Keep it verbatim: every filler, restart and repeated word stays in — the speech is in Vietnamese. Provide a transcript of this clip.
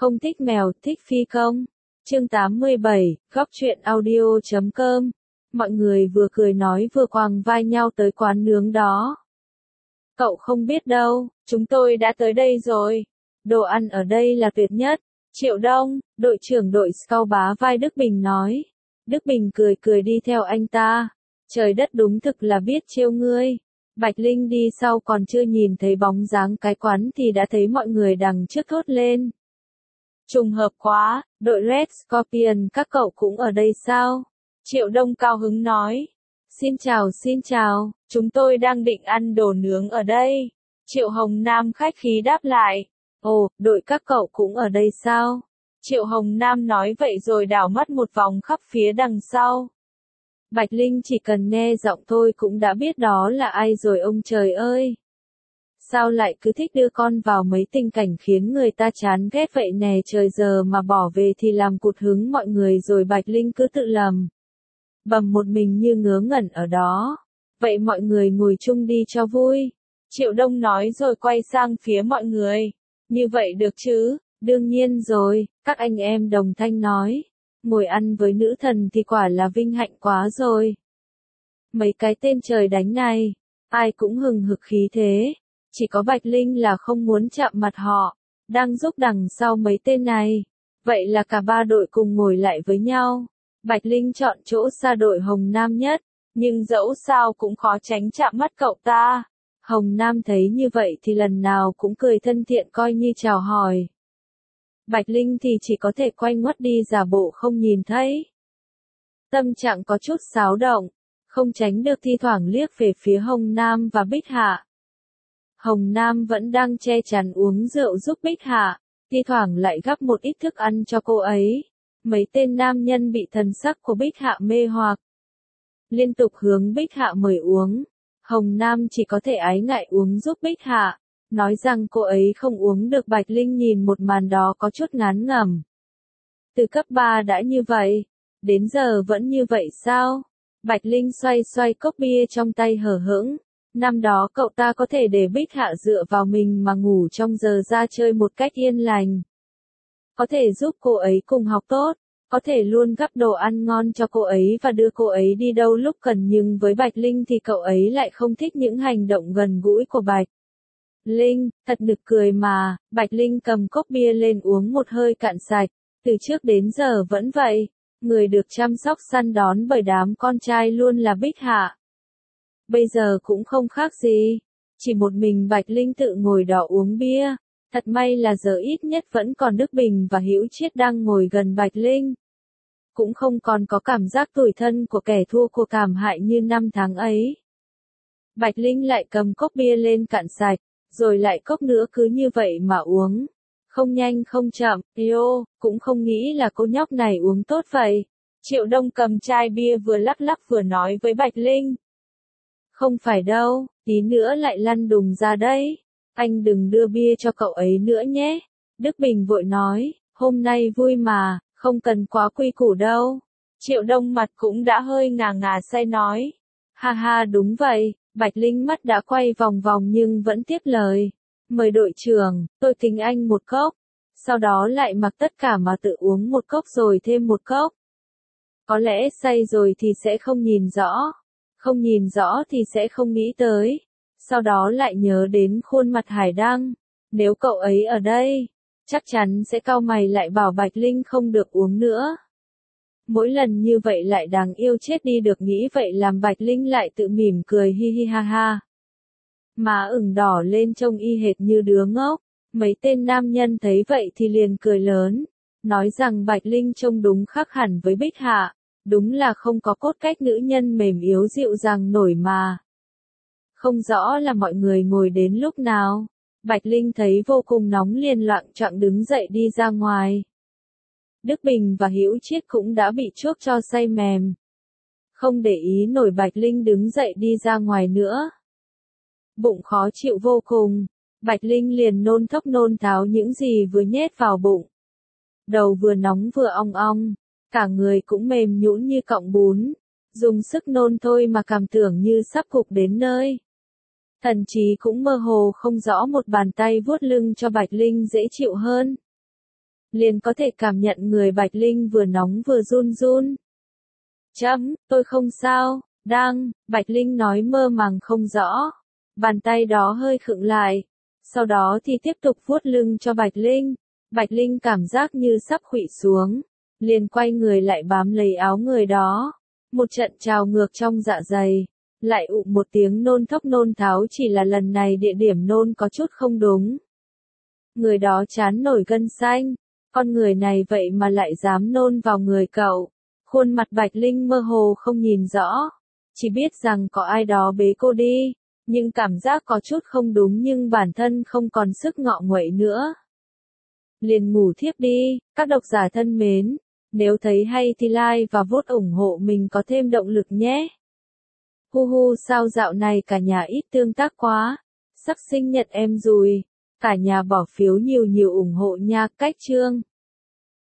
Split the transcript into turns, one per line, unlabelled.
Không thích mèo, thích phi công. Chương tám mươi bảy, góc truyện audio chấm com. Mọi người vừa cười nói vừa quàng vai nhau tới quán nướng đó. Cậu không biết đâu, chúng tôi đã tới đây rồi. Đồ ăn ở đây là tuyệt nhất. Triệu Đông, đội trưởng đội Scout bá vai Đức Bình nói. Đức Bình cười cười đi theo anh ta. Trời đất đúng thực là biết trêu ngươi. Bạch Linh đi sau còn chưa nhìn thấy bóng dáng cái quán thì đã thấy mọi người đằng trước thốt lên. Trùng hợp quá, đội Red Scorpion các cậu cũng ở đây sao? Triệu Đông cao hứng nói. Xin chào xin chào, chúng tôi đang định ăn đồ nướng ở đây. Triệu Hồng Nam khách khí đáp lại. Ồ, đội các cậu cũng ở đây sao? Triệu Hồng Nam nói vậy rồi đảo mắt một vòng khắp phía đằng sau. Bạch Linh chỉ cần nghe giọng thôi cũng đã biết đó là ai rồi ông trời ơi. Sao lại cứ thích đưa con vào mấy tình cảnh khiến người ta chán ghét vậy nè, trời giờ mà bỏ về thì làm cụt hứng mọi người rồi. Bạch Linh cứ tự lầm bầm một mình như ngớ ngẩn ở đó. Vậy mọi người ngồi chung đi cho vui. Triệu Đông nói rồi quay sang phía mọi người. Như vậy được chứ? Đương nhiên rồi, các anh em đồng thanh nói. Ngồi ăn với nữ thần thì quả là vinh hạnh quá rồi. Mấy cái tên trời đánh này, ai cũng hừng hực khí thế. Chỉ có Bạch Linh là không muốn chạm mặt họ, đang giúp đằng sau mấy tên này. Vậy là cả ba đội cùng ngồi lại với nhau. Bạch Linh chọn chỗ xa đội Hồng Nam nhất, nhưng dẫu sao cũng khó tránh chạm mắt cậu ta. Hồng Nam thấy như vậy thì lần nào cũng cười thân thiện coi như chào hỏi. Bạch Linh thì chỉ có thể quay ngoắt đi giả bộ không nhìn thấy. Tâm trạng có chút xáo động, không tránh được thi thoảng liếc về phía Hồng Nam và Bích Hạ. Hồng Nam vẫn đang che chắn uống rượu giúp Bích Hạ, thi thoảng lại gắp một ít thức ăn cho cô ấy. Mấy tên nam nhân bị thần sắc của Bích Hạ mê hoặc, liên tục hướng Bích Hạ mời uống. Hồng Nam chỉ có thể ái ngại uống giúp Bích Hạ, nói rằng cô ấy không uống được. Bạch Linh nhìn một màn đó có chút ngán ngẩm. Từ cấp ba đã như vậy, đến giờ vẫn như vậy sao? Bạch Linh xoay xoay cốc bia trong tay hờ hững. Năm đó cậu ta có thể để Bích Hạ dựa vào mình mà ngủ trong giờ ra chơi một cách yên lành. Có thể giúp cô ấy cùng học tốt, có thể luôn gắp đồ ăn ngon cho cô ấy và đưa cô ấy đi đâu lúc cần, nhưng với Bạch Linh thì cậu ấy lại không thích những hành động gần gũi của Bạch Linh. Thật nực cười mà. Bạch Linh cầm cốc bia lên uống một hơi cạn sạch. Từ trước đến giờ vẫn vậy, người được chăm sóc săn đón bởi đám con trai luôn là Bích Hạ. Bây giờ cũng không khác gì, chỉ một mình Bạch Linh tự ngồi đó uống bia. Thật may là giờ ít nhất vẫn còn Đức Bình và Hữu Chiết đang ngồi gần Bạch Linh. Cũng không còn có cảm giác tủi thân của kẻ thua cuộc thảm hại như năm tháng ấy. Bạch Linh lại cầm cốc bia lên cạn sạch, rồi lại cốc nữa, cứ như vậy mà uống. Không nhanh không chậm, yêu, cũng không nghĩ là cô nhóc này uống tốt vậy. Triệu Đông cầm chai bia vừa lắc lắc vừa nói với Bạch Linh. Không phải đâu, tí nữa lại lăn đùng ra đấy. Anh đừng đưa bia cho cậu ấy nữa nhé. Đức Bình vội nói, hôm nay vui mà, không cần quá quy củ đâu. Triệu Đông mặt cũng đã hơi ngà ngà say nói. Ha ha, đúng vậy. Bạch Linh mắt đã quay vòng vòng nhưng vẫn tiếp lời. Mời đội trưởng, tôi tính anh một cốc. Sau đó lại mặc tất cả mà tự uống một cốc rồi thêm một cốc. Có lẽ say rồi thì sẽ không nhìn rõ. Không nhìn rõ thì sẽ không nghĩ tới. Sau đó lại nhớ đến khuôn mặt Hải Đăng. Nếu cậu ấy ở đây, chắc chắn sẽ cau mày lại bảo Bạch Linh không được uống nữa. Mỗi lần như vậy lại đáng yêu chết đi được, nghĩ vậy làm Bạch Linh lại tự mỉm cười hi hi ha ha. Má ửng đỏ lên trông y hệt như đứa ngốc. Mấy tên nam nhân thấy vậy thì liền cười lớn, nói rằng Bạch Linh trông đúng khác hẳn với Bích Hạ. Đúng là không có cốt cách nữ nhân mềm yếu dịu dàng nổi mà. Không rõ là mọi người ngồi đến lúc nào. Bạch Linh thấy vô cùng nóng liền loạng choạng đứng dậy đi ra ngoài. Đức Bình và Hữu Chiết cũng đã bị chuốc cho say mềm. Không để ý nổi Bạch Linh đứng dậy đi ra ngoài nữa. Bụng khó chịu vô cùng. Bạch Linh liền nôn thốc nôn tháo những gì vừa nhét vào bụng. Đầu vừa nóng vừa ong ong. Cả người cũng mềm nhũn như cọng bún. Dùng sức nôn thôi mà cảm tưởng như sắp gục đến nơi. Thần trí cũng mơ hồ không rõ, một bàn tay vuốt lưng cho Bạch Linh dễ chịu hơn. liền có thể cảm nhận người Bạch Linh vừa nóng vừa run run. Chấm, tôi không sao, đang, Bạch Linh nói mơ màng không rõ. Bàn tay đó hơi khựng lại, sau đó thì tiếp tục vuốt lưng cho Bạch Linh. Bạch Linh cảm giác như sắp khuỵu xuống, liền quay người lại bám lấy áo người đó. Một trận trào ngược trong dạ dày, lại ụ một tiếng nôn thốc nôn tháo, chỉ là lần này địa điểm nôn có chút không đúng. Người đó chán nổi gân xanh, con người này vậy mà lại dám nôn vào người cậu. Khuôn mặt Bạch Linh mơ hồ không nhìn rõ, chỉ biết rằng có ai đó bế cô đi, nhưng cảm giác có chút không đúng, nhưng bản thân không còn sức ngọ nguậy nữa. Liền ngủ thiếp đi. Các độc giả thân mến, nếu thấy hay thì like và vote ủng hộ mình có thêm động lực nhé. Hu hu, sao dạo này cả nhà ít tương tác quá, sắp sinh nhật em rồi, cả nhà bỏ phiếu nhiều nhiều ủng hộ nha. Cách chương